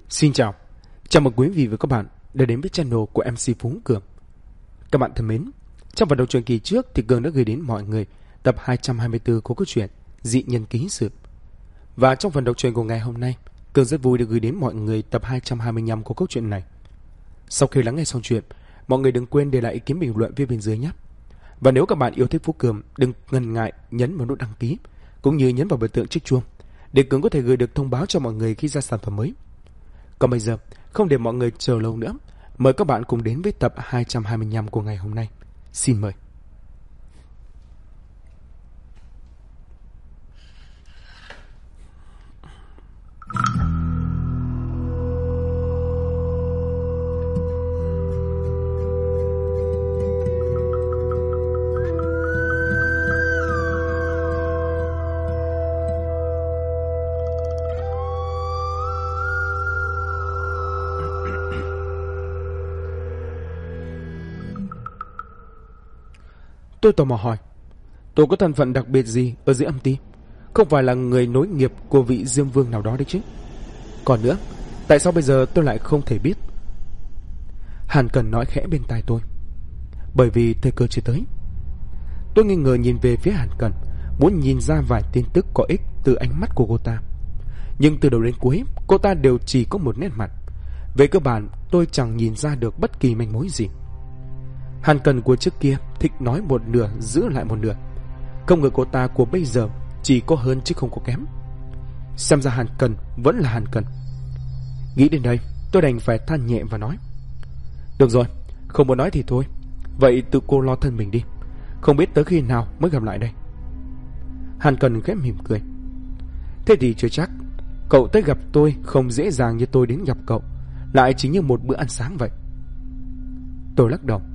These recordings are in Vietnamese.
Xin chào mừng quý vị và các bạn đã đến với channel của MC Phú Cường. Các bạn thân mến, trong phần đầu truyện kỳ trước thì Cường đã gửi đến mọi người tập 224 của câu chuyện Dị Nhân Ký Sự. Và trong phần đầu truyện của ngày hôm nay, Cường rất vui được gửi đến mọi người tập 225 của câu chuyện này. Sau khi lắng nghe xong chuyện, mọi người đừng quên để lại ý kiến bình luận phía bên dưới nhé. Và nếu các bạn yêu thích Phú Cường, đừng ngần ngại nhấn vào nút đăng ký cũng như nhấn vào biểu tượng chiếc chuông để Cường có thể gửi được thông báo cho mọi người khi ra sản phẩm mới. Còn bây giờ, không để mọi người chờ lâu nữa, mời các bạn cùng đến với tập 225 của ngày hôm nay. Xin mời. Tôi tò mò hỏi, tôi có thân phận đặc biệt gì ở dưới âm ty? Không phải là người nối nghiệp của vị Diêm Vương nào đó đấy chứ? Còn nữa, tại sao bây giờ tôi lại không thể biết? Hàn Cần nói khẽ bên tai tôi. Bởi vì thời cơ chưa tới. Tôi nghi ngờ nhìn về phía Hàn Cần, muốn nhìn ra vài tin tức có ích từ ánh mắt của cô ta. Nhưng từ đầu đến cuối, cô ta đều chỉ có một nét mặt. Về cơ bản, tôi chẳng nhìn ra được bất kỳ manh mối gì. Hàn Cần của trước kia thích nói một nửa giữ lại một nửa. Không ngờ cô ta của bây giờ chỉ có hơn chứ không có kém. Xem ra Hàn Cần vẫn là Hàn Cần. Nghĩ đến đây, tôi đành phải than nhẹ và nói, được rồi, không muốn nói thì thôi. Vậy tự cô lo thân mình đi. Không biết tới khi nào mới gặp lại đây. Hàn Cần khẽ mỉm cười. Thế thì chưa chắc. Cậu tới gặp tôi không dễ dàng như tôi đến gặp cậu, lại chỉ như một bữa ăn sáng vậy. Tôi lắc đầu.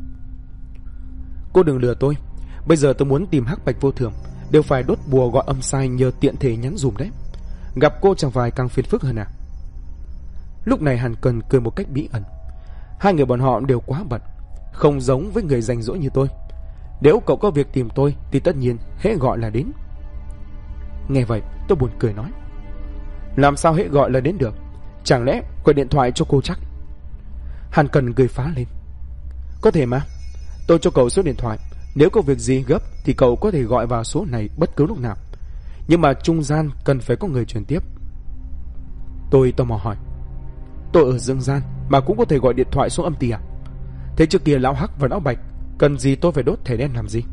Cô đừng lừa tôi. Bây giờ tôi muốn tìm Hắc Bạch Vô Thường, đều phải đốt bùa gọi âm sai nhờ tiện thể nhắn dùm đấy. Gặp cô chẳng phải càng phiền phức hơn à? Lúc này Hàn Cần cười một cách bí ẩn. Hai người bọn họ đều quá bận, không giống với người rảnh rỗi như tôi. Nếu cậu có việc tìm tôi thì tất nhiên hễ gọi là đến. Nghe vậy tôi buồn cười nói, làm sao hễ gọi là đến được? Chẳng lẽ gọi điện thoại cho cô chắc? Hàn Cần cười phá lên. Có thể mà. Tôi cho cậu số điện thoại. Nếu có việc gì gấp thì cậu có thể gọi vào số này bất cứ lúc nào. Nhưng mà trung gian cần phải có người truyền tiếp. Tôi tò mò hỏi, tôi ở dương gian mà cũng có thể gọi điện thoại xuống âm ty à? Thế trước kia lão Hắc và lão Bạch cần gì tôi phải đốt thẻ đen làm gì?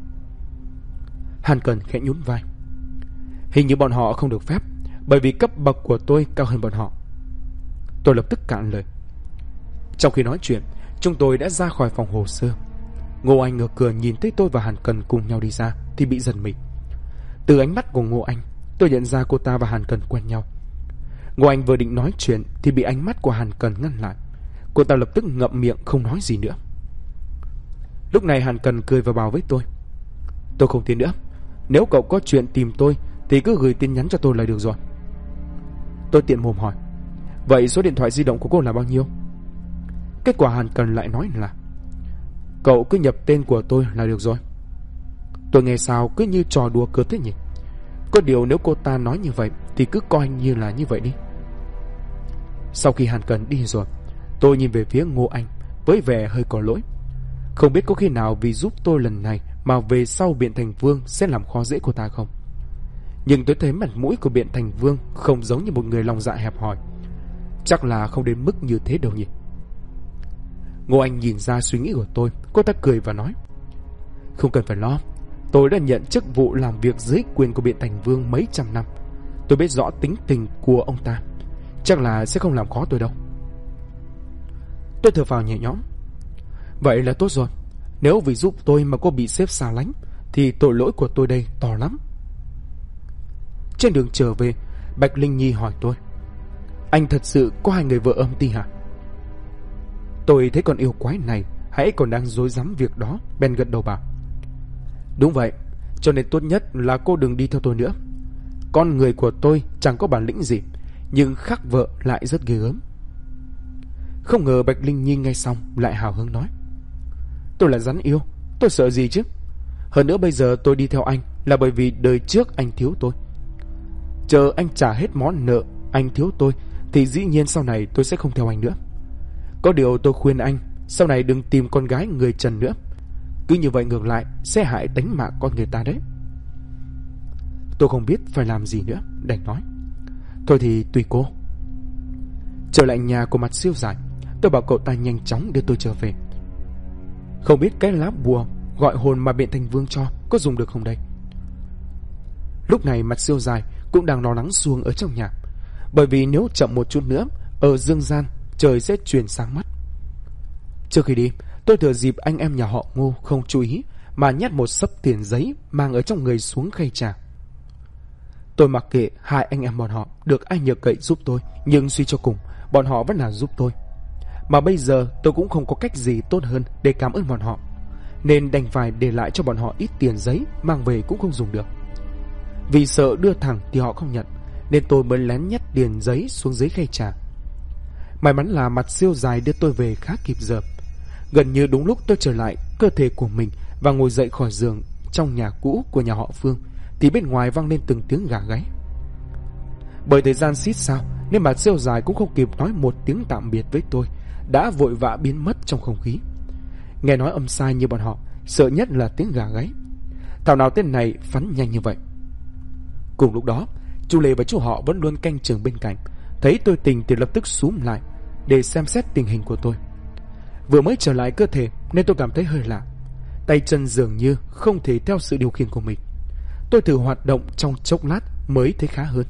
Hàn Cần khẽ nhún vai. Hình như bọn họ không được phép, bởi vì cấp bậc của tôi cao hơn bọn họ. Tôi lập tức cạn lời. Trong khi nói chuyện, chúng tôi đã ra khỏi phòng hồ sơ. Ngô Anh ở cửa nhìn thấy tôi và Hàn Cần cùng nhau đi ra thì bị giật mình. Từ ánh mắt của Ngô Anh, tôi nhận ra cô ta và Hàn Cần quen nhau. Ngô Anh vừa định nói chuyện thì bị ánh mắt của Hàn Cần ngăn lại. Cô ta lập tức ngậm miệng không nói gì nữa. Lúc này Hàn Cần cười và bảo với tôi, tôi không tin nữa. Nếu cậu có chuyện tìm tôi thì cứ gửi tin nhắn cho tôi là được rồi. Tôi tiện mồm hỏi, vậy số điện thoại di động của cô là bao nhiêu? Kết quả Hàn Cần lại nói là, cậu cứ nhập tên của tôi là được rồi. Tôi nghe sao cứ như trò đùa cợt thế nhỉ? Có điều nếu cô ta nói như vậy thì cứ coi như là như vậy đi. Sau khi Hàn Cần đi rồi, tôi nhìn về phía Ngô Anh với vẻ hơi có lỗi. Không biết có khi nào vì giúp tôi lần này mà về sau Biện Thành Vương sẽ làm khó dễ cô ta không? Nhưng tôi thấy mặt mũi của Biện Thành Vương không giống như một người lòng dạ hẹp hòi. Chắc là không đến mức như thế đâu nhỉ. Ngô Anh nhìn ra suy nghĩ của tôi. Cô ta cười và nói, không cần phải lo. Tôi đã nhận chức vụ làm việc dưới quyền của Biện Thành Vương mấy trăm năm. Tôi biết rõ tính tình của ông ta, chắc là sẽ không làm khó tôi đâu. Tôi thở phào nhẹ nhõm. Vậy là tốt rồi. Nếu vì giúp tôi mà cô bị sếp xa lánh thì tội lỗi của tôi đây to lắm. Trên đường trở về, Bạch Linh Nhi hỏi tôi, anh thật sự có hai người vợ âm ty hả? Tôi thấy con yêu quái này hãy còn đang dối rắm việc đó, bèn gật đầu bảo, đúng vậy, cho nên tốt nhất là cô đừng đi theo tôi nữa. Con người của tôi chẳng có bản lĩnh gì, nhưng khác vợ lại rất ghê gớm. Không ngờ Bạch Linh Nhi nghe xong lại hào hứng nói, tôi là rắn yêu, tôi sợ gì chứ? Hơn nữa bây giờ tôi đi theo anh là bởi vì đời trước anh thiếu tôi. Chờ anh trả hết món nợ anh thiếu tôi thì dĩ nhiên sau này tôi sẽ không theo anh nữa. Có điều tôi khuyên anh sau này đừng tìm con gái người Trần nữa. Cứ như vậy ngược lại sẽ hại tính mạng con người ta đấy. Tôi không biết phải làm gì nữa, đành nói: Thôi thì tùy cô. Trở lại nhà của Mặt Siêu Dài, tôi bảo cậu ta nhanh chóng đưa tôi trở về. Không biết cái lá bùa gọi hồn mà Biện Thành Vương cho có dùng được không đây? Lúc này Mặt Siêu Dài cũng đang lo lắng Xuông ở trong nhà, bởi vì nếu chậm một chút nữa, ở dương gian trời sẽ chuyển sáng mắt. Trước khi đi, tôi thừa dịp anh em nhà họ Ngô không chú ý mà nhét một xấp tiền giấy mang ở trong người xuống khay trà. Tôi mặc kệ hai anh em bọn họ được ai nhờ cậy giúp tôi, nhưng suy cho cùng bọn họ vẫn là giúp tôi. Mà bây giờ tôi cũng không có cách gì tốt hơn để cảm ơn bọn họ, nên đành phải để lại cho bọn họ ít tiền giấy, mang về cũng không dùng được. Vì sợ đưa thẳng thì họ không nhận, nên tôi mới lén nhét tiền giấy xuống dưới khay trà. May mắn là Mặt Siêu Dài đưa tôi về khá kịp giờ. Gần như đúng lúc tôi trở lại cơ thể của mình và ngồi dậy khỏi giường trong nhà cũ của nhà họ Phương, thì bên ngoài vang lên từng tiếng gà gáy. Bởi thời gian xít sao nên Mặt Siêu Dài cũng không kịp nói một tiếng tạm biệt với tôi, đã vội vã biến mất trong không khí. Nghe nói âm sai như bọn họ, sợ nhất là tiếng gà gáy. Thảo nào tên này phắn nhanh như vậy. Cùng lúc đó, chú Lê và chú họ vẫn luôn canh chừng bên cạnh, thấy tôi tỉnh thì lập tức xúm lại để xem xét tình hình của tôi. Vừa mới trở lại cơ thể nên tôi cảm thấy hơi lạ, tay chân dường như không thể theo sự điều khiển của mình. Tôi thử hoạt động trong chốc lát mới thấy khá hơn.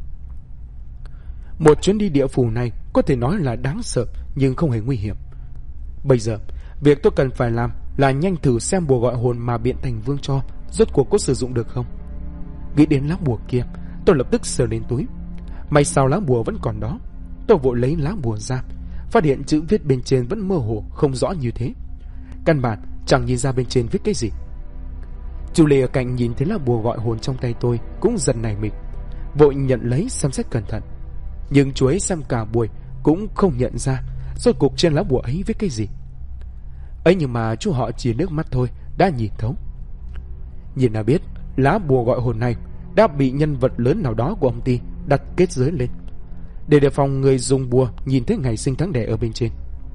Một chuyến đi địa phủ này có thể nói là đáng sợ nhưng không hề nguy hiểm. Bây giờ, việc tôi cần phải làm là nhanh thử xem bùa gọi hồn mà Biện Thành Vương cho rốt cuộc có sử dụng được không. Nghĩ đến lá bùa kia, tôi lập tức sờ lên túi. May sao lá bùa vẫn còn đó. Tôi vội lấy lá bùa ra, phát hiện chữ viết bên trên vẫn mơ hồ không rõ như thế. Căn bản chẳng nhìn ra bên trên viết cái gì. Chú Lê ở cạnh nhìn thấy lá bùa gọi hồn trong tay tôi cũng giật nảy mình, vội nhận lấy xem xét cẩn thận. Nhưng chú ấy xem cả buổi cũng không nhận ra rốt cuộc trên lá bùa ấy viết cái gì. Ấy nhưng mà chú họ chỉ nước mắt thôi đã nhìn thấu. Nhìn là biết lá bùa gọi hồn này đã bị nhân vật lớn nào đó của ông ty đặt kết giới lên, để đề phòng người dùng bùa nhìn thấy ngày sinh tháng đẻ ở bên trên.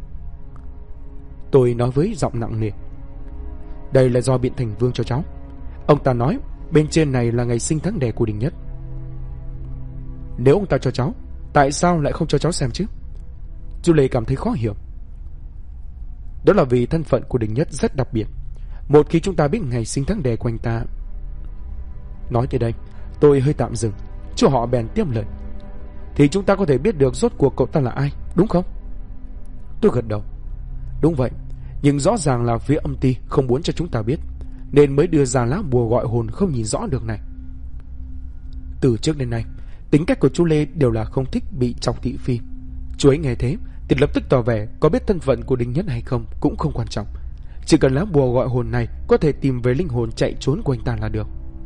Tôi nói với giọng nặng nề: Đây là do Biện Thành Vương cho cháu. Ông ta nói bên trên này là ngày sinh tháng đẻ của Đình Nhất. Nếu ông ta cho cháu, tại sao lại không cho cháu xem chứ? Chú Lê cảm thấy khó hiểu. Đó là vì thân phận của Đình Nhất rất đặc biệt. Một khi chúng ta biết ngày sinh tháng đẻ của anh ta... Nói tới đây, tôi hơi tạm dừng. Chú họ bèn tiếp lời: Thì chúng ta có thể biết được rốt cuộc cậu ta là ai, đúng không? Tôi gật đầu. Đúng vậy, nhưng rõ ràng là phía âm ty không muốn cho chúng ta biết, nên mới đưa ra lá bùa gọi hồn không nhìn rõ được này. Từ trước đến nay, tính cách của chú Lê đều là không thích bị chọc thị phi. Chú ấy nghe thế thì lập tức tỏ vẻ có biết thân phận của Đình Nhất hay không cũng không quan trọng, chỉ cần lá bùa gọi hồn này có thể tìm về linh hồn chạy trốn của anh ta là được.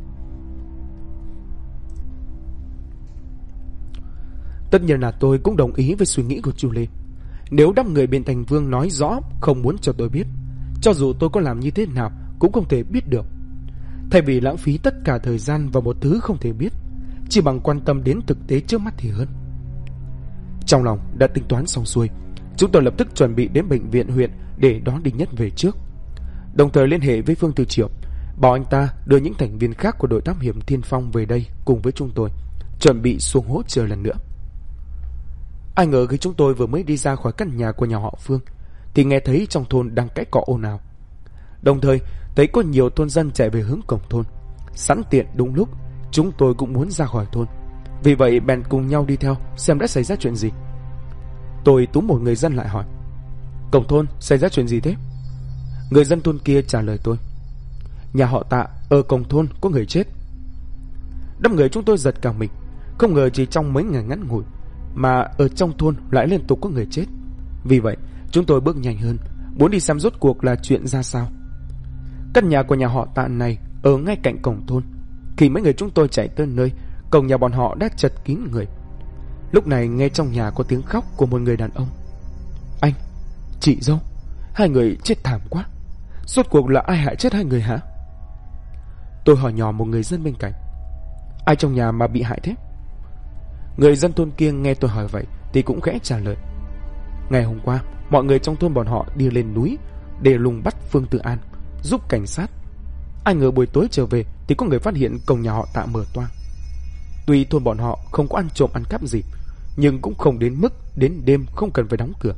Tất nhiên là tôi cũng đồng ý với suy nghĩ của chú Lê. Nếu đám người Biện Thành Vương nói rõ không muốn cho tôi biết, cho dù tôi có làm như thế nào cũng không thể biết được. Thay vì lãng phí tất cả thời gian vào một thứ không thể biết, chỉ bằng quan tâm đến thực tế trước mắt thì hơn. Trong lòng đã tính toán xong xuôi, chúng tôi lập tức chuẩn bị đến bệnh viện huyện để đón Đình Nhất về trước, đồng thời liên hệ với Phương Từ Triệu, bảo anh ta đưa những thành viên khác của đội thám hiểm Thiên Phong về đây cùng với chúng tôi, chuẩn bị xuống hỗ trợ lần nữa. Ai ngờ khi chúng tôi vừa mới đi ra khỏi căn nhà của nhà họ Phương thì nghe thấy trong thôn đang cãi cọ ồn ào, đồng thời thấy có nhiều thôn dân chạy về hướng cổng thôn. Sẵn tiện đúng lúc chúng tôi cũng muốn ra khỏi thôn, vì vậy bèn cùng nhau đi theo xem đã xảy ra chuyện gì. Tôi túm một người dân lại hỏi: Cổng thôn xảy ra chuyện gì thế? Người dân thôn kia trả lời tôi: Nhà họ Tạ ở cổng thôn có người chết. Đám người chúng tôi giật cả mình, không ngờ chỉ trong mấy ngày ngắn ngủi mà ở trong thôn lại liên tục có người chết. Vì vậy chúng tôi bước nhanh hơn, muốn đi xem rốt cuộc là chuyện ra sao. Căn nhà của nhà họ Tạ này ở ngay cạnh cổng thôn. Khi mấy người chúng tôi chạy tới nơi, cổng nhà bọn họ đã chật kín người. Lúc này nghe trong nhà có tiếng khóc của một người đàn ông: Anh, chị dâu, hai người chết thảm quá. Rốt cuộc là ai hại chết hai người hả? Tôi hỏi nhỏ một người dân bên cạnh: Ai trong nhà mà bị hại thế? Người dân thôn kia nghe tôi hỏi vậy thì cũng khẽ trả lời. Ngày hôm qua, mọi người trong thôn bọn họ đi lên núi để lùng bắt Phương Tự An, giúp cảnh sát. Ai ngờ buổi tối trở về thì có người phát hiện cổng nhà họ Tạ mở toang. Tuy thôn bọn họ không có ăn trộm ăn cắp gì, nhưng cũng không đến mức đến đêm không cần phải đóng cửa.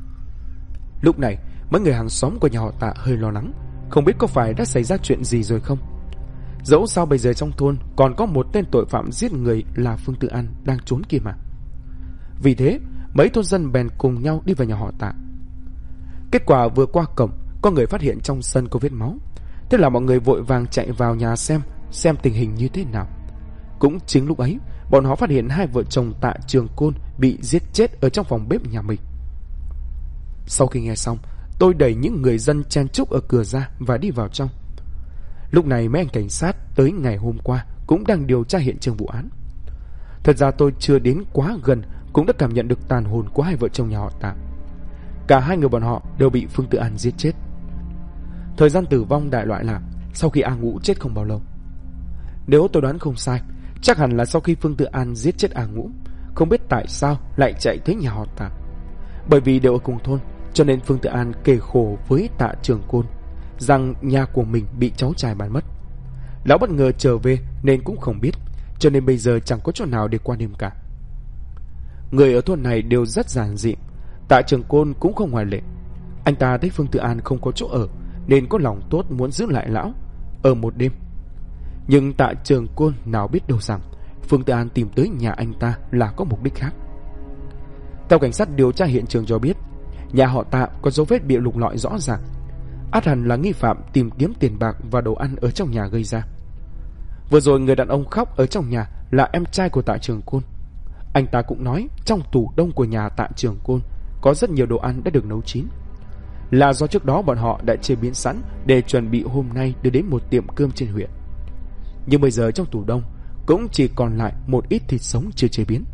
Lúc này, mấy người hàng xóm của nhà họ Tạ hơi lo lắng, không biết có phải đã xảy ra chuyện gì rồi không. Dẫu sao bây giờ trong thôn còn có một tên tội phạm giết người là Phương Tự An đang trốn kia mà. Vì thế, mấy thôn dân bèn cùng nhau đi vào nhà họ Tạ. Kết quả vừa qua cổng, có người phát hiện trong sân có vết máu. Thế là mọi người vội vàng chạy vào nhà xem tình hình như thế nào. Cũng chính lúc ấy, bọn họ phát hiện hai vợ chồng Tạ Trường Côn bị giết chết ở trong phòng bếp nhà mình. Sau khi nghe xong, tôi đẩy những người dân chen chúc ở cửa ra và đi vào trong. Lúc này mấy anh cảnh sát tới ngày hôm qua cũng đang điều tra hiện trường vụ án. Thật ra tôi chưa đến quá gần cũng đã cảm nhận được tàn hồn của hai vợ chồng nhà họ Tạ. Cả hai người bọn họ đều bị Phương Tự An giết chết. Thời gian tử vong đại loại là sau khi A Ngũ chết không bao lâu. Nếu tôi đoán không sai, chắc hẳn là sau khi Phương Tự An giết chết A Ngũ, không biết tại sao lại chạy tới nhà họ Tạ. Bởi vì đều ở cùng thôn, cho nên Phương Tự An kể khổ với Tạ Trường Côn rằng nhà của mình bị cháu trai bán mất. Lão bất ngờ trở về nên cũng không biết, cho nên bây giờ chẳng có chỗ nào để qua đêm cả. Người ở thôn này đều rất giản dị, Tạ Trường Côn cũng không ngoại lệ. Anh ta thấy Phương Tự An không có chỗ ở nên có lòng tốt muốn giữ lại lão ở một đêm. Nhưng Tạ Trường Côn nào biết đâu rằng Phương Tự An tìm tới nhà anh ta là có mục đích khác. Theo cảnh sát điều tra hiện trường cho biết, nhà họ Tạ có dấu vết bị lục lọi rõ ràng. Ắt hẳn là nghi phạm tìm kiếm tiền bạc và đồ ăn ở trong nhà gây ra. Vừa rồi người đàn ông khóc ở trong nhà là em trai của Tạ Trường Côn. Anh ta cũng nói trong tủ đông của nhà Tạ Trường Côn có rất nhiều đồ ăn đã được nấu chín, là do trước đó bọn họ đã chế biến sẵn để chuẩn bị hôm nay đưa đến một tiệm cơm trên huyện. Nhưng bây giờ trong tủ đông cũng chỉ còn lại một ít thịt sống chưa chế biến.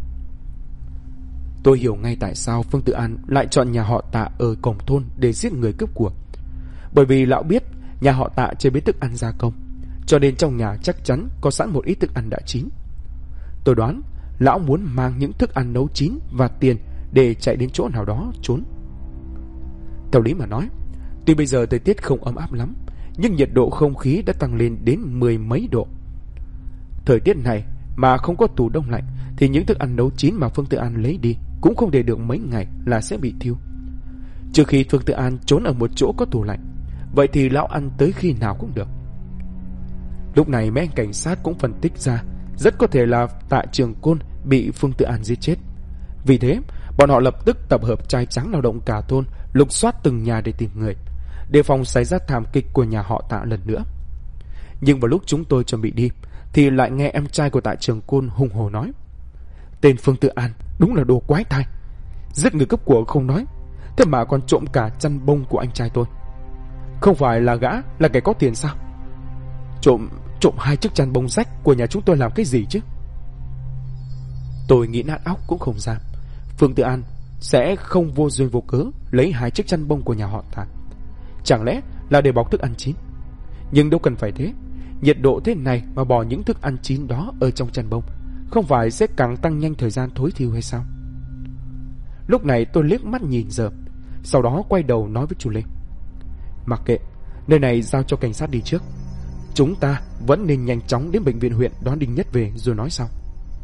Tôi hiểu ngay tại sao Phương Tự An lại chọn nhà họ Tạ ở cổng thôn để giết người cướp của. Bởi vì lão biết nhà họ Tạ chế biến thức ăn gia công, cho nên trong nhà chắc chắn có sẵn một ít thức ăn đã chín. Tôi đoán lão muốn mang những thức ăn nấu chín và tiền để chạy đến chỗ nào đó trốn. Theo lý mà nói, tuy bây giờ thời tiết không ấm áp lắm, nhưng nhiệt độ không khí đã tăng lên đến 10 mấy độ. Thời tiết này mà không có tủ đông lạnh thì những thức ăn nấu chín mà Phương Tự An lấy đi cũng không để được mấy ngày là sẽ bị thiêu. Trừ khi Phương Tự An trốn ở một chỗ có tủ lạnh, vậy thì lão ăn tới khi nào cũng được. Lúc này mấy anh cảnh sát cũng phân tích ra rất có thể là Tạ Trường Côn bị Phương Tự An giết chết. Vì thế bọn họ lập tức tập hợp trai trắng lao động cả thôn, lục soát từng nhà để tìm người, đề phòng xảy ra thảm kịch của nhà họ Tạ lần nữa. Nhưng vào lúc chúng tôi chuẩn bị đi thì lại nghe em trai của Tạ Trường Côn hùng hổ nói: tên Phương Tự An đúng là đồ quái thai, giết người cướp của không nói, thế mà còn trộm cả chăn bông của anh trai tôi. Không phải là gã là kẻ có tiền sao? Trộm 2 chiếc chăn bông rách của nhà chúng tôi làm cái gì chứ? Tôi nghĩ nát óc cũng không dám. Phương Tự An sẽ không vô duyên vô cớ lấy 2 chiếc chăn bông của nhà họ Tạ. Chẳng lẽ là để bọc thức ăn chín? Nhưng đâu cần phải thế. Nhiệt độ thế này mà bỏ những thức ăn chín đó ở trong chăn bông, không phải sẽ càng tăng nhanh thời gian thối thiêu hay sao? Lúc này tôi liếc mắt nhìn giờ, sau đó quay đầu nói với chú Lê: mặc kệ, nơi này giao cho cảnh sát đi trước. Chúng ta vẫn nên nhanh chóng đến bệnh viện huyện đón Đinh Nhất về rồi nói sau.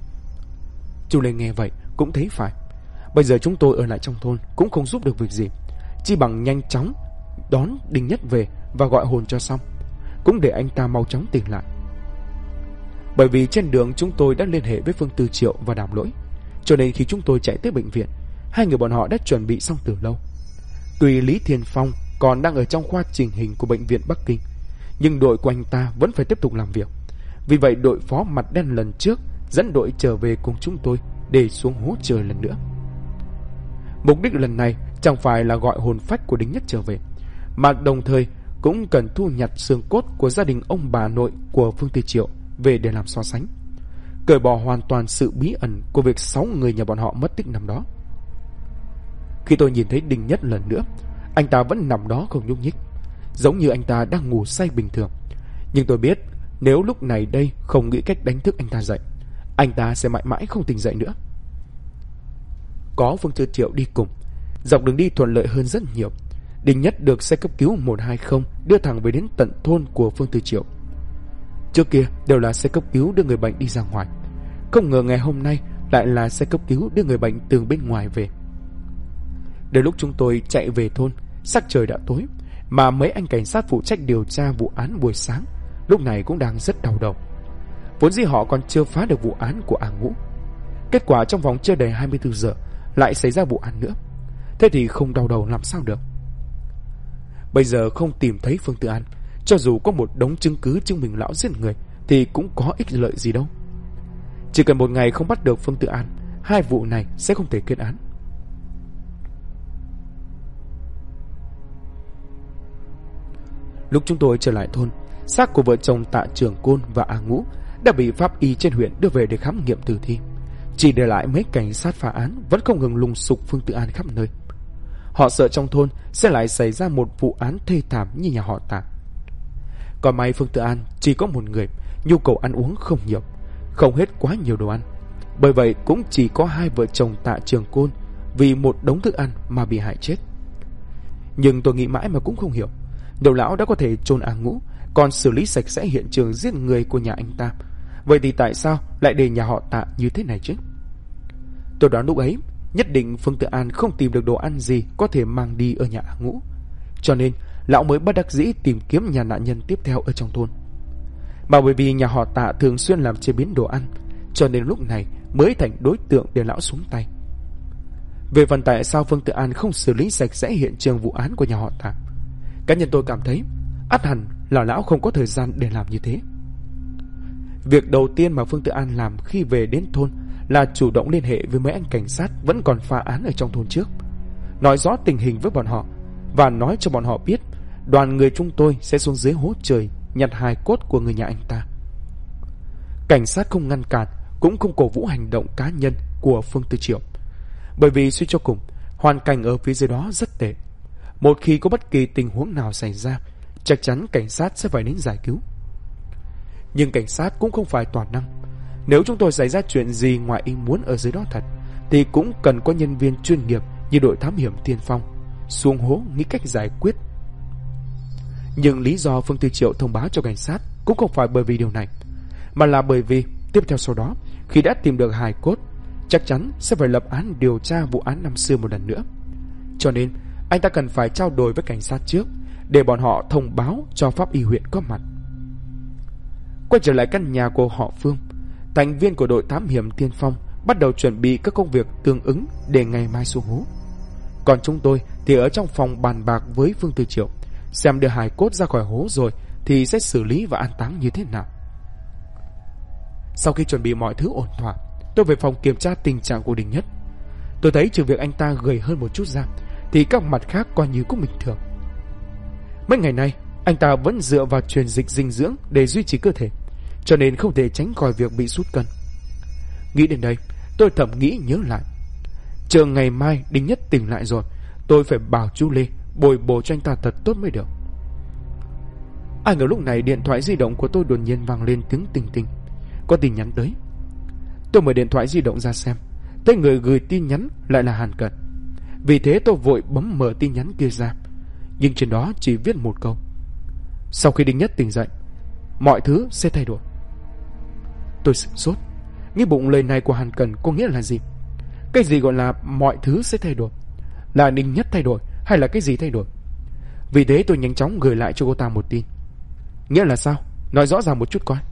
Chú Lê nghe vậy cũng thấy phải. Bây giờ chúng tôi ở lại trong thôn cũng không giúp được việc gì, chỉ bằng nhanh chóng đón Đinh Nhất về và gọi hồn cho xong, cũng để anh ta mau chóng tỉnh lại. Bởi vì trên đường chúng tôi đã liên hệ với Phương Tư Triệu và Đàm Lỗi, cho nên khi chúng tôi chạy tới bệnh viện, hai người bọn họ đã chuẩn bị xong từ lâu. Tuy Lý Thiên Phong còn đang ở trong khoa chỉnh hình của bệnh viện Bắc Kinh, nhưng đội của anh ta vẫn phải tiếp tục làm việc. Vì vậy đội phó mặt đen lần trước dẫn đội trở về cùng chúng tôi để xuống hố trời lần nữa. Mục đích lần này chẳng phải là gọi hồn phách của Đinh Nhất trở về, mà đồng thời cũng cần thu nhặt xương cốt của gia đình ông bà nội của Phương Tư Triệu về để làm so sánh, cởi bỏ hoàn toàn sự bí ẩn của việc 6 người nhà bọn họ mất tích năm đó. Khi tôi nhìn thấy Đinh Nhất lần nữa, anh ta vẫn nằm đó không nhúc nhích, giống như anh ta đang ngủ say bình thường. Nhưng tôi biết nếu lúc này đây không nghĩ cách đánh thức anh ta dậy, anh ta sẽ mãi mãi không tỉnh dậy nữa. Có Phương Tư Triệu đi cùng, dọc đường đi thuận lợi hơn rất nhiều. Đinh Nhất được xe cấp cứu 120 đưa thẳng về đến tận thôn của Phương Tư Triệu. Trước kia đều là xe cấp cứu đưa người bệnh đi ra ngoài, không ngờ ngày hôm nay lại là xe cấp cứu đưa người bệnh từ bên ngoài về. Đến lúc chúng tôi chạy về thôn, sắc trời đã tối, mà mấy anh cảnh sát phụ trách điều tra vụ án buổi sáng lúc này cũng đang rất đau đầu. Vốn dĩ họ còn chưa phá được vụ án của A Ngũ, kết quả trong vòng chưa đầy 24 giờ lại xảy ra vụ án nữa. Thế thì không đau đầu làm sao được. Bây giờ không tìm thấy Phương Tự An, cho dù có một đống chứng cứ chứng minh lão giết người thì cũng có ích lợi gì đâu. Chỉ cần một ngày không bắt được Phương Tự An, hai vụ này sẽ không thể kết án. Lúc chúng tôi trở lại thôn, xác của vợ chồng Tạ Trường Côn và A Ngũ đã bị pháp y trên huyện đưa về để khám nghiệm tử thi. Chỉ để lại mấy cảnh sát phá án vẫn không ngừng lùng sục Phương Tự An khắp nơi. Họ sợ trong thôn sẽ lại xảy ra một vụ án thê thảm như nhà họ Tạ. Còn may Phương Tự An chỉ có một người, nhu cầu ăn uống không nhiều, không hết quá nhiều đồ ăn. Bởi vậy cũng chỉ có hai vợ chồng Tạ Trường Côn vì một đống thức ăn mà bị hại chết. Nhưng tôi nghĩ mãi mà cũng không hiểu, đầu lão đã có thể chôn A Ngũ, còn xử lý sạch sẽ hiện trường giết người của nhà anh ta, vậy thì tại sao lại để nhà họ Tạ như thế này chứ? Tôi đoán lúc ấy nhất định Phương Tự An không tìm được đồ ăn gì có thể mang đi ở nhà A Ngũ, cho nên lão mới bất đắc dĩ tìm kiếm nhà nạn nhân tiếp theo ở trong thôn. Mà bởi vì nhà họ Tạ thường xuyên làm chế biến đồ ăn, cho nên lúc này mới thành đối tượng để lão xuống tay. Về phần tại sao Phương Tự An không xử lý sạch sẽ hiện trường vụ án của nhà họ Tạ, cá nhân tôi cảm thấy ắt hẳn là lão không có thời gian để làm như thế. Việc đầu tiên mà Phương Tự An làm khi về đến thôn là chủ động liên hệ với mấy anh cảnh sát vẫn còn phá án ở trong thôn trước, nói rõ tình hình với bọn họ và nói cho bọn họ biết đoàn người chúng tôi sẽ xuống dưới hố trời nhặt hài cốt của người nhà anh ta. Cảnh sát không ngăn cản cũng không cổ vũ hành động cá nhân của Phương Tư Triệu, bởi vì suy cho cùng hoàn cảnh ở phía dưới đó rất tệ. Một khi có bất kỳ tình huống nào xảy ra, chắc chắn cảnh sát sẽ phải đến giải cứu. Nhưng cảnh sát cũng không phải toàn năng. Nếu chúng tôi xảy ra chuyện gì ngoài ý muốn ở dưới đó thật, thì cũng cần có nhân viên chuyên nghiệp như đội thám hiểm tiên phong xuống hố nghĩ cách giải quyết. Nhưng lý do Phương Tư Triệu thông báo cho cảnh sát cũng không phải bởi vì điều này, mà là bởi vì tiếp theo sau đó, khi đã tìm được hài cốt, chắc chắn sẽ phải lập án điều tra vụ án năm xưa một lần nữa. Cho nên anh ta cần phải trao đổi với cảnh sát trước, để bọn họ thông báo cho pháp y huyện có mặt. Quay trở lại căn nhà của họ Phương, thành viên của đội thám hiểm tiên phong bắt đầu chuẩn bị các công việc tương ứng để ngày mai xuống hố. Còn chúng tôi thì ở trong phòng bàn bạc với Phương Tư Triệu, xem đưa hài cốt ra khỏi hố rồi thì sẽ xử lý và an táng như thế nào. Sau khi chuẩn bị mọi thứ ổn thỏa, tôi về phòng kiểm tra tình trạng của Đình Nhất. Tôi thấy trừ việc anh ta gầy hơn một chút ra thì các mặt khác coi như cũng bình thường. Mấy ngày nay anh ta vẫn dựa vào truyền dịch dinh dưỡng để duy trì cơ thể, cho nên không thể tránh khỏi việc bị sút cân. Nghĩ đến đây, tôi thầm nghĩ nhớ lại, chờ ngày mai Đinh Nhất tỉnh lại rồi, tôi phải bảo chú Lê bồi bổ cho anh ta thật tốt mới được. Ai ngờ lúc này điện thoại di động của tôi đột nhiên vang lên tiếng tinh tinh, có tin nhắn tới. Tôi mở điện thoại di động ra xem, thấy người gửi tin nhắn lại là Hàn Cận. Vì thế tôi vội bấm mở tin nhắn kia ra, nhưng trên đó chỉ viết một câu: sau khi Đinh Nhất tỉnh dậy, mọi thứ sẽ thay đổi. Tôi sửng sốt, nghĩ bụng lời này của Hàn Cận có nghĩa là gì? Cái gì gọi là mọi thứ sẽ thay đổi? Là Đinh Nhất thay đổi hay là cái gì thay đổi? Vì thế tôi nhanh chóng gửi lại cho cô ta một tin. Nghĩa là sao? Nói rõ ràng một chút coi.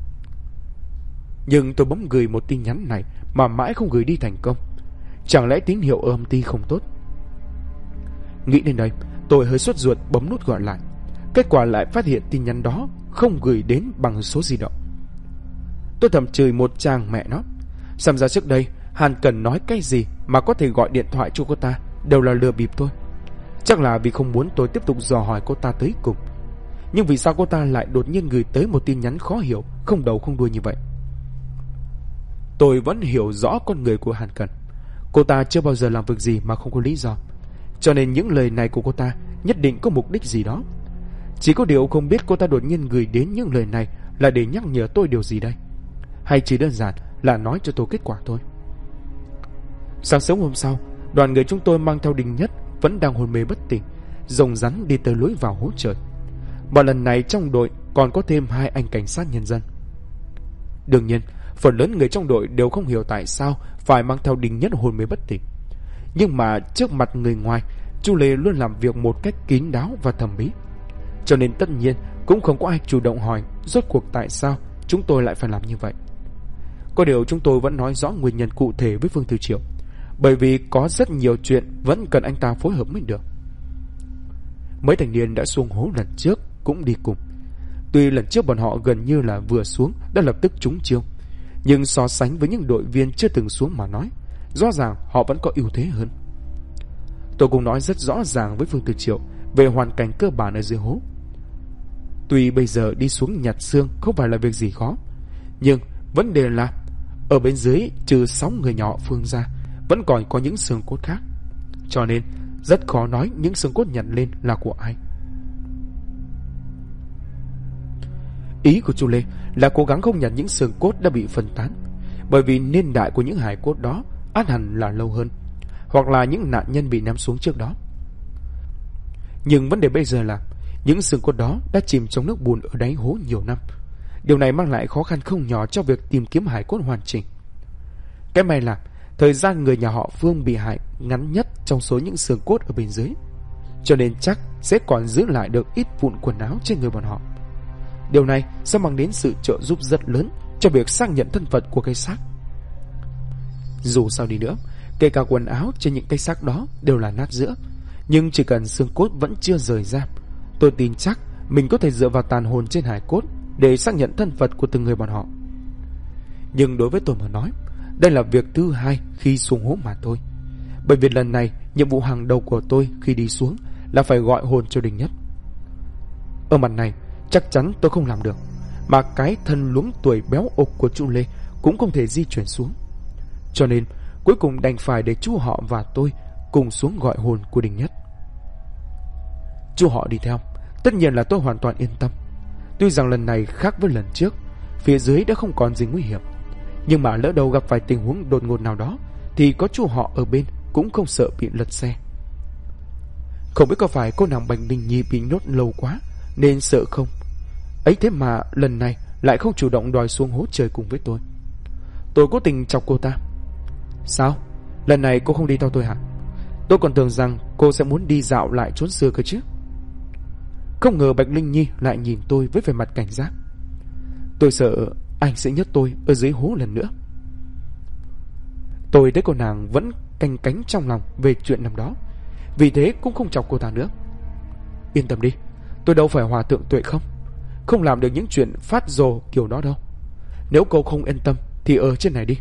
Nhưng tôi bấm gửi một tin nhắn này mà mãi không gửi đi thành công. Chẳng lẽ tín hiệu ở âm ty không tốt? Nghĩ đến đây, tôi hơi sốt ruột bấm nút gọi lại. Kết quả lại phát hiện tin nhắn đó không gửi đến bằng số di động. Tôi thầm chửi một tràng mẹ nó. Xem ra trước đây Hàn Cần nói cái gì mà có thể gọi điện thoại cho cô ta đều là lừa bịp tôi. Chắc là vì không muốn tôi tiếp tục dò hỏi cô ta tới cùng. Nhưng vì sao cô ta lại đột nhiên gửi tới một tin nhắn khó hiểu, không đầu không đuôi như vậy? Tôi vẫn hiểu rõ con người của Hàn Cần. Cô ta chưa bao giờ làm việc gì mà không có lý do, cho nên những lời này của cô ta nhất định có mục đích gì đó. Chỉ có điều không biết cô ta đột nhiên gửi đến những lời này là để nhắc nhở tôi điều gì đây, hay chỉ đơn giản là nói cho tôi kết quả thôi. Sáng sớm hôm sau, đoàn người chúng tôi mang theo Đinh Nhất vẫn đang hôn mê bất tỉnh, rồng rắn đi tới lối vào hố trời. Mà lần này trong đội còn có thêm 2 anh cảnh sát nhân dân. Đương nhiên, phần lớn người trong đội đều không hiểu tại sao phải mang theo Đinh Nhất hôn mê bất tỉnh. Nhưng mà trước mặt người ngoài, chú Lê luôn làm việc một cách kín đáo và thẩm mỹ. Cho nên tất nhiên cũng không có ai chủ động hỏi rốt cuộc tại sao chúng tôi lại phải làm như vậy. Có điều chúng tôi vẫn nói rõ nguyên nhân cụ thể với Vương Từ Triệu, bởi vì có rất nhiều chuyện vẫn cần anh ta phối hợp mới được. Mấy thanh niên đã xuống hố lần trước cũng đi cùng. Tuy lần trước bọn họ gần như là vừa xuống đã lập tức trúng chiêu, nhưng so sánh với những đội viên chưa từng xuống mà nói, rõ ràng họ vẫn có ưu thế hơn. Tôi cũng nói rất rõ ràng với Vương Từ Triệu về hoàn cảnh cơ bản ở dưới hố. Tuy bây giờ đi xuống nhặt xương không phải là việc gì khó, nhưng vấn đề là ở bên dưới trừ 6 người nhỏ Phương ra vẫn còn có những xương cốt khác, cho nên rất khó nói những xương cốt nhặt lên là của ai. Ý của chú Lê là cố gắng không nhặt những xương cốt đã bị phân tán, bởi vì niên đại của những hài cốt đó ắt hẳn là lâu hơn, hoặc là những nạn nhân bị ném xuống trước đó. Nhưng vấn đề bây giờ là những xương cốt đó đã chìm trong nước bùn ở đáy hố nhiều năm. Điều này mang lại khó khăn không nhỏ cho việc tìm kiếm hài cốt hoàn chỉnh. Cái may là thời gian người nhà họ Phương bị hại ngắn nhất trong số những xương cốt ở bên dưới, cho nên chắc sẽ còn giữ lại được ít vụn quần áo trên người bọn họ. Điều này sẽ mang đến sự trợ giúp rất lớn cho việc xác nhận thân phận của cây xác. Dù sao đi nữa, kể cả quần áo trên những cây xác đó đều là nát giữa, nhưng chỉ cần xương cốt vẫn chưa rời ra, tôi tin chắc mình có thể dựa vào tàn hồn trên hài cốt để xác nhận thân phận của từng người bọn họ. Nhưng đối với tôi mà nói, đây là việc thứ hai khi xuống hố mà thôi. Bởi vì lần này nhiệm vụ hàng đầu của tôi khi đi xuống là phải gọi hồn cho Đinh Nhất. Ở mặt này chắc chắn tôi không làm được, mà cái thân luống tuổi béo ộp của chú Lê cũng không thể di chuyển xuống. Cho nên cuối cùng đành phải để chú họ và tôi cùng xuống gọi hồn của Đinh Nhất. Chú họ đi theo, tất nhiên là tôi hoàn toàn yên tâm. Tuy rằng lần này khác với lần trước, phía dưới đã không còn gì nguy hiểm, nhưng mà lỡ đầu gặp phải tình huống đột ngột nào đó thì có chú họ ở bên cũng không sợ bị lật xe. Không biết có phải cô nàng Bạch Đình Nhi bị nhốt lâu quá nên sợ không, ấy thế mà lần này lại không chủ động đòi xuống hố trời cùng với tôi. Tôi cố tình chọc cô ta. Sao? Lần này cô không đi theo tôi hả? Tôi còn tưởng rằng cô sẽ muốn đi dạo lại chốn xưa cơ chứ. Không ngờ Bạch Linh Nhi lại nhìn tôi với vẻ mặt cảnh giác. Tôi sợ anh sẽ nhấc tôi ở dưới hố lần nữa. Tôi thấy cô nàng vẫn canh cánh trong lòng về chuyện năm đó, vì thế cũng không chọc cô ta nữa. Yên tâm đi, tôi đâu phải hòa thượng Tuệ không làm được những chuyện phát rồ kiểu đó đâu. Nếu cô không yên tâm thì ở trên này đi.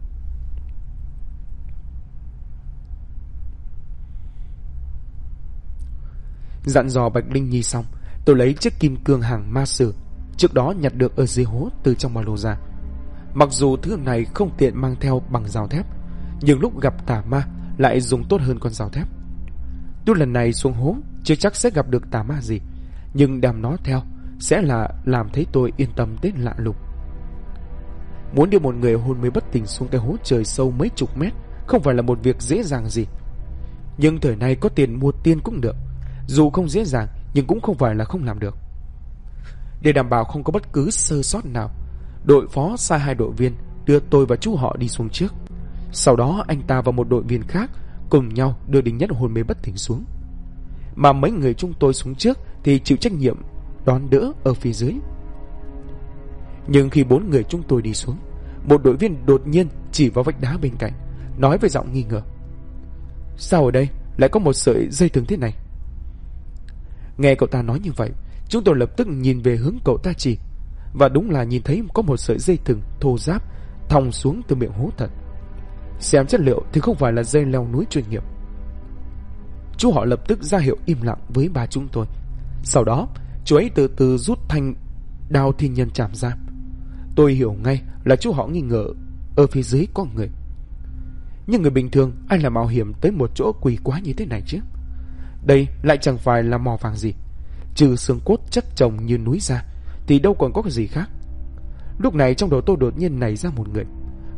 Dặn dò Bạch Linh Nhi xong, tôi lấy chiếc kim cương hàng ma sử trước đó nhặt được ở dưới hố từ trong ba lô ra. Mặc dù thứ này không tiện mang theo bằng dao thép, nhưng lúc gặp tà ma lại dùng tốt hơn con dao thép. Tuy lần này xuống hố chưa chắc sẽ gặp được tà ma gì, nhưng đem nó theo sẽ là làm thấy tôi yên tâm đến lạ lùng. Muốn đưa một người hôn mê bất tỉnh xuống cái hố trời sâu mấy chục mét không phải là một việc dễ dàng gì. Nhưng thời này có tiền mua tiên cũng được, dù không dễ dàng nhưng cũng không phải là không làm được. Để đảm bảo không có bất cứ sơ sót nào, đội phó sai 2 đội viên đưa tôi và chú họ đi xuống trước. Sau đó anh ta và một đội viên khác cùng nhau đưa Đinh Nhất hôn mê bất tỉnh xuống, mà mấy người chúng tôi xuống trước thì chịu trách nhiệm đón đỡ ở phía dưới. Nhưng khi 4 người chúng tôi đi xuống, một đội viên đột nhiên chỉ vào vách đá bên cạnh, nói với giọng nghi ngờ: Sao ở đây lại có một sợi dây thừng thế này? Nghe cậu ta nói như vậy, chúng tôi lập tức nhìn về hướng cậu ta chỉ, và đúng là nhìn thấy có một sợi dây thừng thô ráp thòng xuống từ miệng hố thật. Xem chất liệu thì không phải là dây leo núi chuyên nghiệp. Chú họ lập tức ra hiệu im lặng với ba chúng tôi. Sau đó chú ấy từ từ rút thanh đao thiên nhân chạm ra. Tôi hiểu ngay là chú họ nghi ngờ ở phía dưới có người. Nhưng người bình thường ai là mạo hiểm tới một chỗ quỷ quá như thế này chứ? Đây lại chẳng phải là mỏ vàng gì, trừ xương cốt chất chồng như núi ra thì đâu còn có cái gì khác. Lúc này trong đầu tôi đột nhiên nảy ra một người.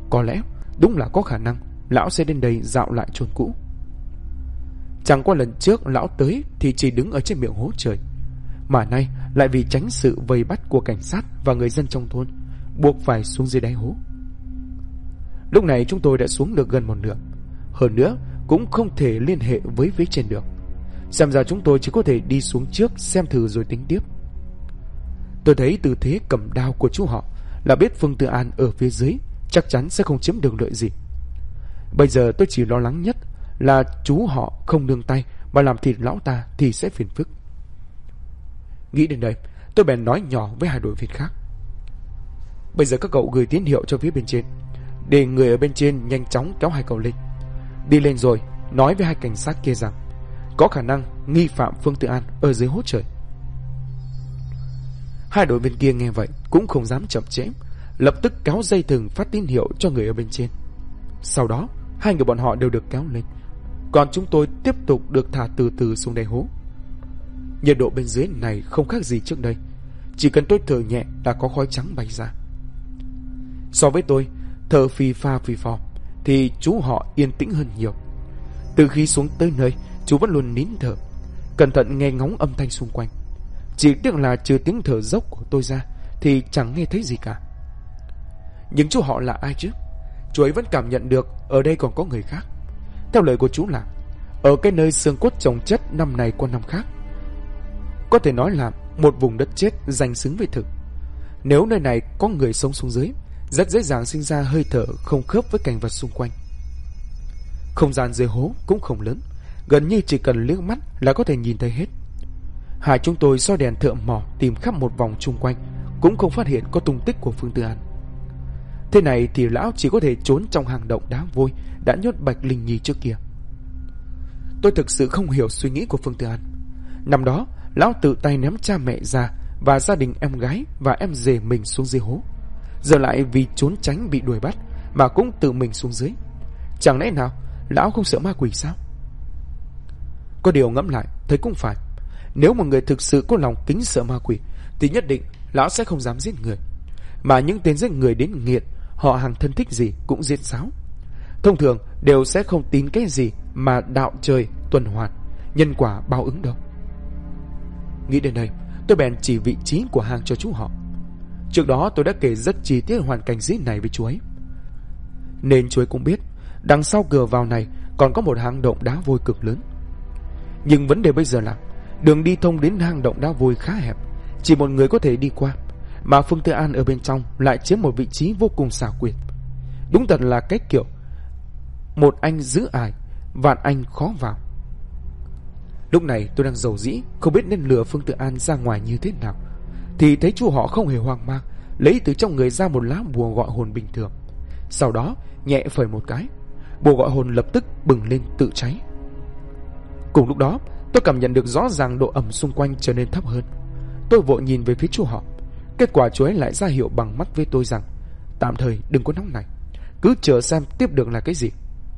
Có lẽ đúng là có khả năng lão sẽ đến đây dạo lại chốn cũ. Chẳng qua lần trước lão tới thì chỉ đứng ở trên miệng hố trời, mà nay lại vì tránh sự vây bắt của cảnh sát và người dân trong thôn, buộc phải xuống dưới đáy hố. Lúc này chúng tôi đã xuống được gần một nửa. Hơn nữa cũng không thể liên hệ với phía trên được. Xem ra chúng tôi chỉ có thể đi xuống trước xem thử rồi tính tiếp. Tôi thấy tư thế cầm đao của chú họ là biết Phương Tư An ở phía dưới chắc chắn sẽ không chiếm được lợi gì. Bây giờ tôi chỉ lo lắng nhất là chú họ không nương tay mà làm thịt lão ta thì sẽ phiền phức. Nghĩ đến đây, tôi bèn nói nhỏ với hai đội viên khác. Bây giờ các cậu gửi tín hiệu cho phía bên trên, để người ở bên trên nhanh chóng kéo hai cậu lên. Đi lên rồi nói với hai cảnh sát kia rằng có khả năng nghi phạm Phương Tư An ở dưới hố trời. Hai đội viên kia nghe vậy cũng không dám chậm trễ, lập tức kéo dây thừng phát tín hiệu cho người ở bên trên. Sau đó hai người bọn họ đều được kéo lên, còn chúng tôi tiếp tục được thả từ từ xuống đáy hố. Nhiệt độ bên dưới này không khác gì trước đây, chỉ cần tôi thở nhẹ là có khói trắng bay ra. So với tôi thở phì phò thì chú họ yên tĩnh hơn nhiều. Từ khi xuống tới nơi, chú vẫn luôn nín thở, cẩn thận nghe ngóng âm thanh xung quanh. Chỉ tiếc là trừ tiếng thở dốc của tôi ra thì chẳng nghe thấy gì cả. Nhưng chú họ là ai chứ? Chú ấy vẫn cảm nhận được ở đây còn có người khác. Theo lời của chú là ở cái nơi xương cốt chồng chất năm này qua năm khác, có thể nói là một vùng đất chết danh xứng với thực. Nếu nơi này có người sống xuống dưới, rất dễ dàng sinh ra hơi thở không khớp với cảnh vật xung quanh. Không gian dưới hố cũng không lớn, gần như chỉ cần liếc mắt là có thể nhìn thấy hết. Hai chúng tôi soi đèn thợ mò tìm khắp một vòng chung quanh, cũng không phát hiện có tung tích của Phương Tư An. Thế này thì lão chỉ có thể trốn trong hang động đá vôi đã nhốt Bạch Linh Nhi trước kia. Tôi thực sự không hiểu suy nghĩ của Phương Tư An. Năm đó lão tự tay ném cha mẹ già và gia đình em gái và em rể mình xuống dưới hố, giờ lại vì trốn tránh bị đuổi bắt mà cũng tự mình xuống dưới. Chẳng lẽ nào lão không sợ ma quỷ sao? Có điều ngẫm lại thấy cũng phải. Nếu một người thực sự có lòng kính sợ ma quỷ thì nhất định lão sẽ không dám giết người. Mà những tên giết người đến nghiện, họ hàng thân thích gì cũng giết sáo. Thông thường đều sẽ không tin cái gì mà đạo trời tuần hoàn, nhân quả báo ứng đâu. Nghĩ đến đây, tôi bèn chỉ vị trí của hang cho chú họ. Trước đó tôi đã kể rất chi tiết hoàn cảnh dưới này với chú ấy, nên chú ấy cũng biết đằng sau cửa vào này còn có một hang động đá vôi cực lớn. Nhưng vấn đề bây giờ là đường đi thông đến hang động đá vôi khá hẹp, chỉ một người có thể đi qua, mà Phương Tư An ở bên trong lại chiếm một vị trí vô cùng xảo quyệt. Đúng thật là cái kiểu một anh giữ ải, vạn anh khó vào. Lúc này tôi đang rầu rĩ không biết nên lừa Phương Tư An ra ngoài như thế nào, thì thấy chú họ không hề hoang mang, lấy từ trong người ra một lá bùa gọi hồn bình thường. Sau đó nhẹ phẩy một cái, bùa gọi hồn lập tức bừng lên tự cháy. Cùng lúc đó tôi cảm nhận được rõ ràng độ ẩm xung quanh trở nên thấp hơn. Tôi vội nhìn về phía chú họ. Kết quả chú ấy lại ra hiệu bằng mắt với tôi rằng tạm thời đừng có nóng này, cứ chờ xem tiếp được là cái gì.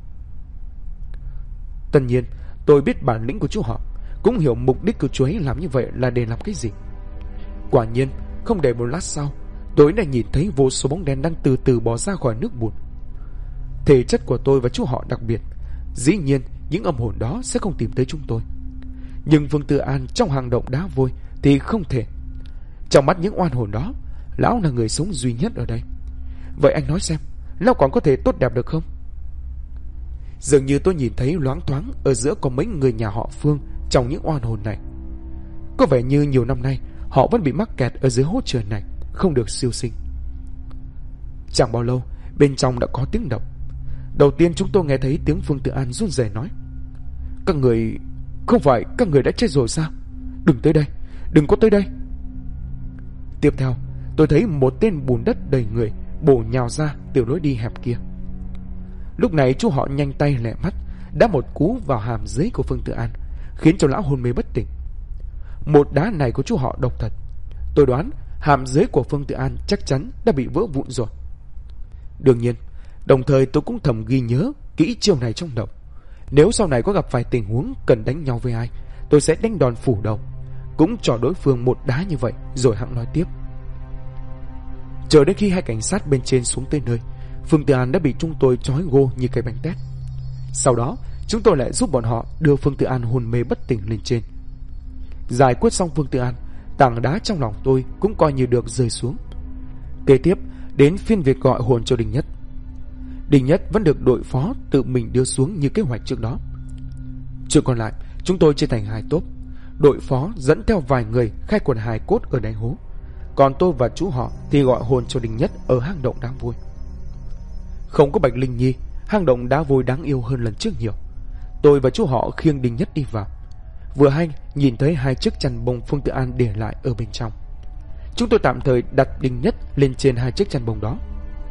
Tất nhiên tôi biết bản lĩnh của chú họ, cũng hiểu mục đích của chú ấy làm như vậy là để làm cái gì. Quả nhiên không đầy một lát sau, tôi đã nhìn thấy vô số bóng đen đang từ từ bò ra khỏi nước bùn. Thể chất của tôi và chú họ đặc biệt, dĩ nhiên những âm hồn đó sẽ không tìm tới chúng tôi. Nhưng Phương Tư An trong hang động đá vôi thì không thể. Trong mắt những oan hồn đó, lão là người sống duy nhất ở đây. Vậy anh nói xem, lão còn có thể tốt đẹp được không? Dường như tôi nhìn thấy loáng thoáng ở giữa có mấy người nhà họ Phương trong những oan hồn này. Có vẻ như nhiều năm nay họ vẫn bị mắc kẹt ở dưới hố trời này, không được siêu sinh. Chẳng bao lâu bên trong đã có tiếng động. Đầu tiên chúng tôi nghe thấy tiếng Phương Tư An run rẩy nói: Các người... Không phải các người đã chết rồi sao? Đừng tới đây, đừng có tới đây. Tiếp theo tôi thấy một tên bùn đất đầy người bổ nhào ra từ lối đi hẹp kia. Lúc này chú họ nhanh tay lẹ mắt đá một cú vào hàm dưới của Phương Tư An, khiến cho lão hôn mê bất tỉnh. Một đá này của chú họ độc thật. Tôi đoán hàm dưới của Phương Tư An chắc chắn đã bị vỡ vụn rồi. Đương nhiên, đồng thời tôi cũng thầm ghi nhớ kỹ chiêu này trong đầu. Nếu sau này có gặp phải tình huống cần đánh nhau với ai, tôi sẽ đánh đòn phủ đầu, cũng cho đối phương một đá như vậy rồi hẵng nói tiếp. Chờ đến khi hai cảnh sát bên trên xuống tới nơi, Phương Tư An đã bị chúng tôi trói gô như cái bánh tét. Sau đó chúng tôi lại giúp bọn họ đưa Phương Tư An hôn mê bất tỉnh lên trên. Giải quyết xong Phương Tư An, tảng đá trong lòng tôi cũng coi như được rơi xuống. Kế tiếp đến phiên việc gọi hồn cho Đinh Nhất. Đinh Nhất vẫn được đội phó tự mình đưa xuống như kế hoạch trước đó. Chuyện còn lại chúng tôi chia thành 2 tốp. Đội phó dẫn theo vài người khai quật hài cốt ở đáy hố, còn tôi và chú họ thì gọi hồn cho Đinh Nhất ở hang động đá vôi. Không có Bạch Linh Nhi, hang động đá vôi đáng yêu hơn lần trước nhiều. Tôi và chú họ khiêng Đinh Nhất đi vào. Vừa hay nhìn thấy 2 chiếc chăn bông Phương Tư An để lại ở bên trong. Chúng tôi tạm thời đặt Đinh Nhất lên trên 2 chiếc chăn bông đó.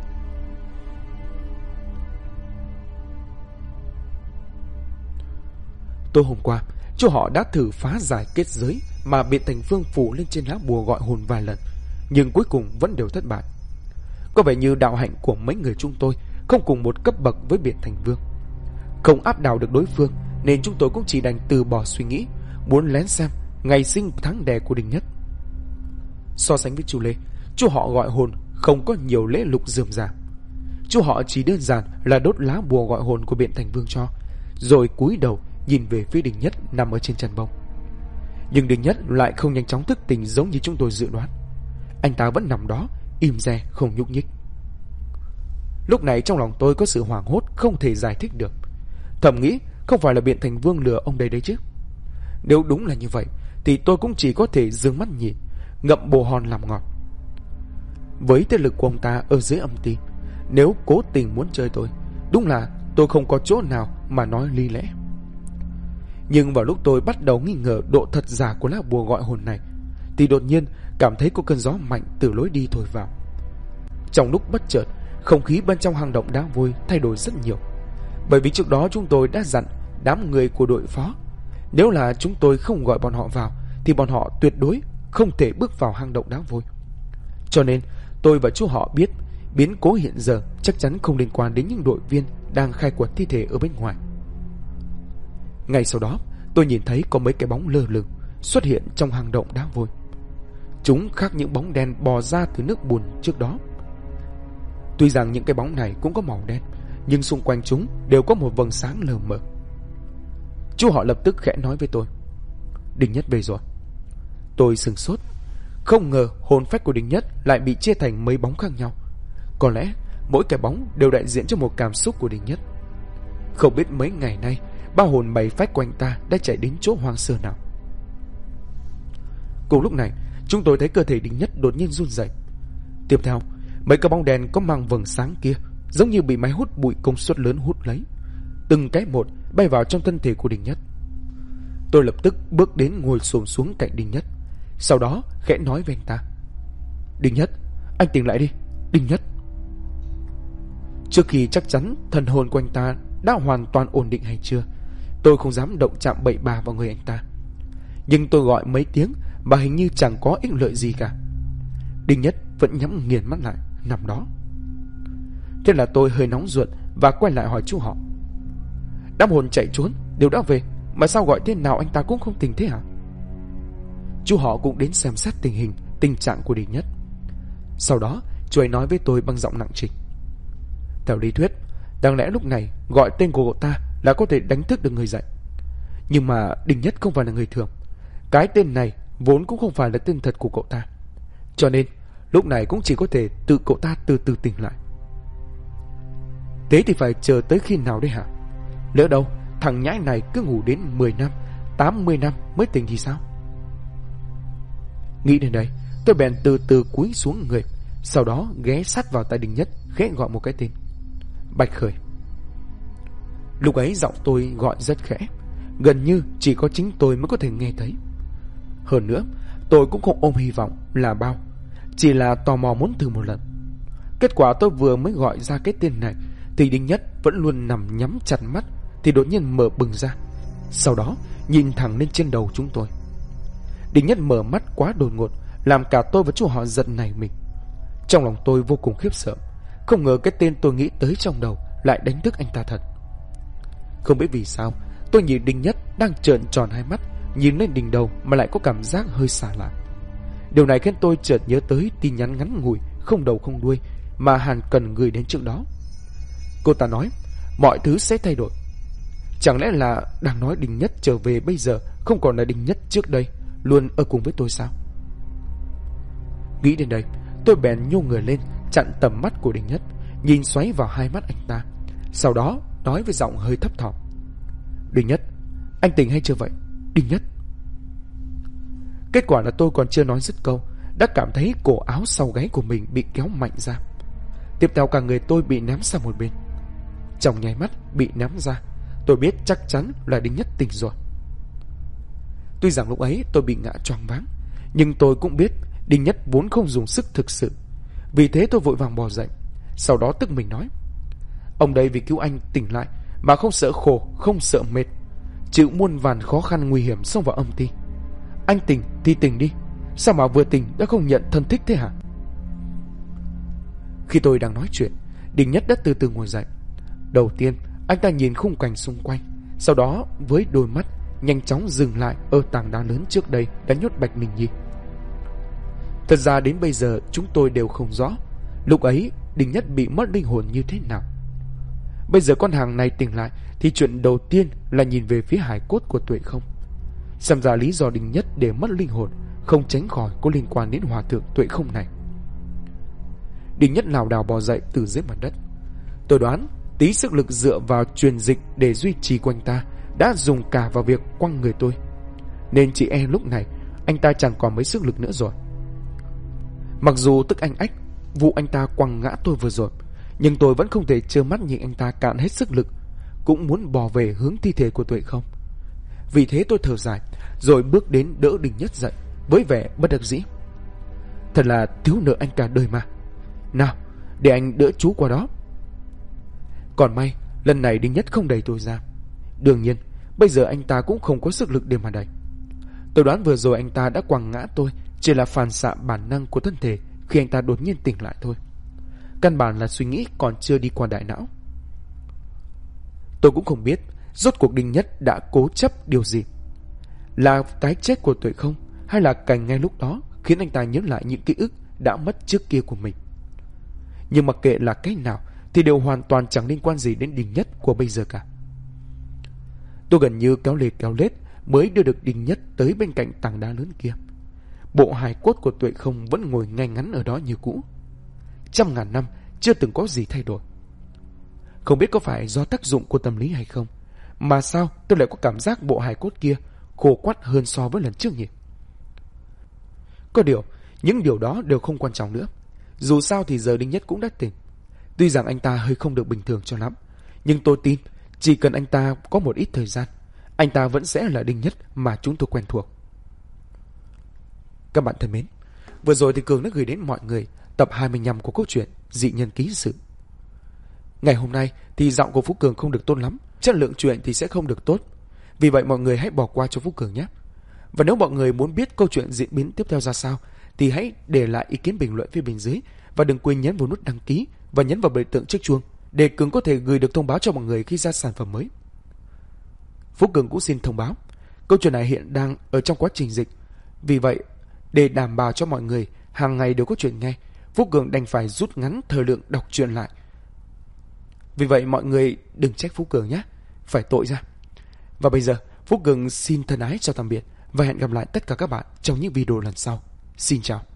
Tối hôm qua, chú họ đã thử phá giải kết giới mà Biện Thành Vương phủ lên trên lá bùa gọi hồn vài lần, nhưng cuối cùng vẫn đều thất bại. Có vẻ như đạo hạnh của mấy người chúng tôi không cùng một cấp bậc với Biện Thành Vương. Không áp đảo được đối phương nên chúng tôi cũng chỉ đành từ bỏ suy nghĩ muốn lén xem ngày sinh tháng đẻ của Đinh Nhất. So sánh với chú Lê, chú họ gọi hồn không có nhiều lễ lục rườm rà. Chú họ chỉ đơn giản là đốt lá bùa gọi hồn của Biện Thành Vương cho, rồi cúi đầu nhìn về phía Đinh Nhất nằm ở trên chăn bông. Nhưng Đinh Nhất lại không nhanh chóng thức tỉnh giống như chúng tôi dự đoán. Anh ta vẫn nằm đó im re không nhúc nhích. Lúc này trong lòng tôi có sự hoảng hốt không thể giải thích được. Thầm nghĩ không phải là Biện Thành Vương lừa ông đây đấy chứ. Nếu đúng là như vậy thì tôi cũng chỉ có thể dương mắt nhìn, ngậm bồ hòn làm ngọt. Với thế lực của ông ta ở dưới âm ti, nếu cố tình muốn chơi tôi, đúng là tôi không có chỗ nào mà nói lý lẽ. Nhưng vào lúc tôi bắt đầu nghi ngờ độ thật giả của lá bùa gọi hồn này, thì đột nhiên cảm thấy có cơn gió mạnh từ lối đi thổi vào. Trong lúc bất chợt, không khí bên trong hang động đá vôi thay đổi rất nhiều. Bởi vì trước đó chúng tôi đã dặn đám người của đội phó, nếu là chúng tôi không gọi bọn họ vào thì bọn họ tuyệt đối không thể bước vào hang động đá vôi. Cho nên tôi và chú họ biết biến cố hiện giờ chắc chắn không liên quan đến những đội viên đang khai quật thi thể ở bên ngoài. Ngay sau đó tôi nhìn thấy có mấy cái bóng lơ lửng xuất hiện trong hang động đá vôi. Chúng khác những bóng đen bò ra từ nước bùn trước đó. Tuy rằng những cái bóng này cũng có màu đen, nhưng xung quanh chúng đều có một vầng sáng lờ mờ. Chú họ lập tức khẽ nói với tôi: Đinh Nhất về rồi. Tôi sửng sốt. Không ngờ hồn phách của Đinh Nhất lại bị chia thành mấy bóng khác nhau. Có lẽ mỗi cái bóng đều đại diện cho một cảm xúc của Đinh Nhất. Không biết mấy ngày nay ba hồn bảy phách của anh ta đã chạy đến chỗ hoang sơ nào. Cùng lúc này chúng tôi thấy cơ thể Đinh Nhất đột nhiên run rẩy. Tiếp theo mấy cái bóng đèn có mang vầng sáng kia giống như bị máy hút bụi công suất lớn hút lấy, từng cái một bay vào trong thân thể của Đinh Nhất. Tôi lập tức bước đến ngồi xổm xuống cạnh Đinh Nhất, sau đó khẽ nói với anh ta: Đinh Nhất, anh tỉnh lại đi, Đinh Nhất. Trước khi chắc chắn thần hồn của anh ta đã hoàn toàn ổn định hay chưa, tôi không dám động chạm bậy bạ vào người anh ta. Nhưng tôi gọi mấy tiếng mà hình như chẳng có ích lợi gì cả. Đinh Nhất vẫn nhắm nghiền mắt lại nằm đó. Thế là tôi hơi nóng ruột và quay lại hỏi chú họ: Đám hồn chạy trốn đều đã về, mà sao gọi thế nào anh ta cũng không tỉnh thế hả? Chú họ cũng đến xem xét tình hình, tình trạng của Đinh Nhất. Sau đó chú ấy nói với tôi bằng giọng nặng trịch: Theo lý thuyết, đáng lẽ lúc này gọi tên của cậu ta là có thể đánh thức được người dậy. Nhưng mà Đinh Nhất không phải là người thường. Cái tên này vốn cũng không phải là tên thật của cậu ta, cho nên lúc này cũng chỉ có thể tự cậu ta từ từ tỉnh lại. Thế thì phải chờ tới khi nào đấy hả? Lỡ đâu thằng nhãi này cứ ngủ đến 10 năm, 80 năm mới tỉnh thì sao? Nghĩ đến đây, tôi bèn từ từ cúi xuống người, sau đó ghé sát vào tai Đinh Nhất, khẽ gọi một cái tên: Bạch Khởi. Lúc ấy giọng tôi gọi rất khẽ, gần như chỉ có chính tôi mới có thể nghe thấy. Hơn nữa, tôi cũng không ôm hy vọng là bao, chỉ là tò mò muốn thử một lần. Kết quả tôi vừa mới gọi ra cái tên này thì Đinh Nhất vẫn luôn nằm nhắm chặt mắt, thì đột nhiên mở bừng ra, sau đó nhìn thẳng lên trên đầu chúng tôi. Đinh Nhất mở mắt quá đột ngột, làm cả tôi và chú họ giật nảy mình. Trong lòng tôi vô cùng khiếp sợ, không ngờ cái tên tôi nghĩ tới trong đầu lại đánh thức anh ta thật. Không biết vì sao, tôi nhìn Đinh Nhất đang trợn tròn hai mắt, nhìn lên đỉnh đầu mà lại có cảm giác hơi xa lạ. Điều này khiến tôi chợt nhớ tới tin nhắn ngắn ngủi, không đầu không đuôi mà Hàn Cần gửi đến trước đó. Cô ta nói mọi thứ sẽ thay đổi. Chẳng lẽ là đang nói Đình Nhất trở về bây giờ không còn là Đình Nhất trước đây luôn ở cùng với tôi sao? Nghĩ đến đây, tôi bèn nhô người lên, chặn tầm mắt của Đình Nhất, nhìn xoáy vào hai mắt anh ta. Sau đó nói với giọng hơi thấp thỏm: Đình Nhất, anh tỉnh hay chưa vậy? Đình Nhất. Kết quả là tôi còn chưa nói dứt câu đã cảm thấy cổ áo sau gáy của mình bị kéo mạnh ra. Tiếp theo cả người tôi bị ném sang một bên. Trong nháy mắt bị ném ra, tôi biết chắc chắn là Đình Nhất tỉnh rồi. Tuy rằng lúc ấy tôi bị ngã choáng váng, nhưng tôi cũng biết Đình Nhất vốn không dùng sức thực sự. Vì thế tôi vội vàng bò dậy. Sau đó tức mình nói: Ông đây vì cứu anh tỉnh lại mà không sợ khổ, không sợ mệt, chịu muôn vàn khó khăn nguy hiểm xông vào âm ti. Anh tỉnh thì tỉnh đi, sao mà vừa tỉnh đã không nhận thân thích thế hả? Khi tôi đang nói chuyện, Đình Nhất đã từ từ ngồi dậy. Đầu tiên anh ta nhìn khung cảnh xung quanh, sau đó với đôi mắt nhanh chóng dừng lại ở tảng đá lớn trước đây đã nhốt Bạch Ninh Nhi. Thật ra đến bây giờ chúng tôi đều không rõ lúc ấy Đình Nhất bị mất linh hồn như thế nào. Bây giờ con hàng này tỉnh lại thì chuyện đầu tiên là nhìn về phía hài cốt của Tuệ Không. Xem ra lý do Đình Nhất để mất linh hồn không tránh khỏi có liên quan đến hòa thượng Tuệ Không này. Đình Nhất lảo đảo bò dậy từ dưới mặt đất. Tôi đoán tí sức lực dựa vào truyền dịch để duy trì quanh ta đã dùng cả vào việc quăng người tôi, nên chỉ e lúc này anh ta chẳng còn mấy sức lực nữa rồi. Mặc dù tức anh ách vụ anh ta quăng ngã tôi vừa rồi, nhưng tôi vẫn không thể trơ mắt nhìn anh ta cạn hết sức lực, cũng muốn bò về hướng thi thể của Tuệ Không. Vì thế tôi thở dài rồi bước đến đỡ Đình Nhất dậy với vẻ bất đắc dĩ. Thật là thiếu nợ anh cả đời mà. Nào, để anh đỡ chú qua đó. Còn may lần này Đình Nhất không đẩy tôi ra. Đương nhiên bây giờ anh ta cũng không có sức lực để mà đẩy. Tôi đoán vừa rồi anh ta đã quăng ngã tôi chỉ là phản xạ bản năng của thân thể khi anh ta đột nhiên tỉnh lại thôi. Căn bản là suy nghĩ còn chưa đi qua đại não. Tôi cũng không biết rốt cuộc Đình Nhất đã cố chấp điều gì. Là cái chết của Tuệ Không, hay là cảnh ngay lúc đó khiến anh ta nhớ lại những ký ức đã mất trước kia của mình. Nhưng mặc kệ là cái nào thì đều hoàn toàn chẳng liên quan gì đến Đình Nhất của bây giờ cả. Tôi gần như kéo lê kéo lết mới đưa được Đình Nhất tới bên cạnh tảng đá lớn kia. Bộ hài cốt của Tuệ Không vẫn ngồi ngay ngắn ở đó như cũ. 100.000 năm chưa từng có gì thay đổi. Không biết có phải do tác dụng của tâm lý hay không, mà sao tôi lại có cảm giác bộ hài cốt kia khô quắt hơn so với lần trước nhỉ? Có điều, những điều đó đều không quan trọng nữa. Dù sao thì giờ Đình Nhất cũng đã tỉnh. Tuy rằng anh ta hơi không được bình thường cho lắm, nhưng tôi tin chỉ cần anh ta có một ít thời gian, anh ta vẫn sẽ là Đình Nhất mà chúng tôi quen thuộc. Các bạn thân mến, vừa rồi thì Cường đã gửi đến mọi người tập 25 của câu chuyện Dị Nhân Ký Sự. Ngày hôm nay thì giọng của Phú Cường không được tốt lắm, chất lượng chuyện thì sẽ không được tốt. Vì vậy mọi người hãy bỏ qua cho Phú Cường nhé. Và nếu mọi người muốn biết câu chuyện diễn biến tiếp theo ra sao thì hãy để lại ý kiến bình luận phía bên dưới. Và đừng quên nhấn vào nút đăng ký và nhấn vào biểu tượng chiếc chuông để Cường có thể gửi được thông báo cho mọi người khi ra sản phẩm mới. Phú Cường cũng xin thông báo, câu chuyện này hiện đang ở trong quá trình dịch. Vì vậy, để đảm bảo cho mọi người hàng ngày đều có chuyện nghe, Phú Cường đành phải rút ngắn thời lượng đọc truyện lại. Vì vậy mọi người đừng trách Phú Cường nhé, phải tội ra. Và bây giờ, Phú Cường xin thân ái chào tạm biệt và hẹn gặp lại tất cả các bạn trong những video lần sau. Xin chào.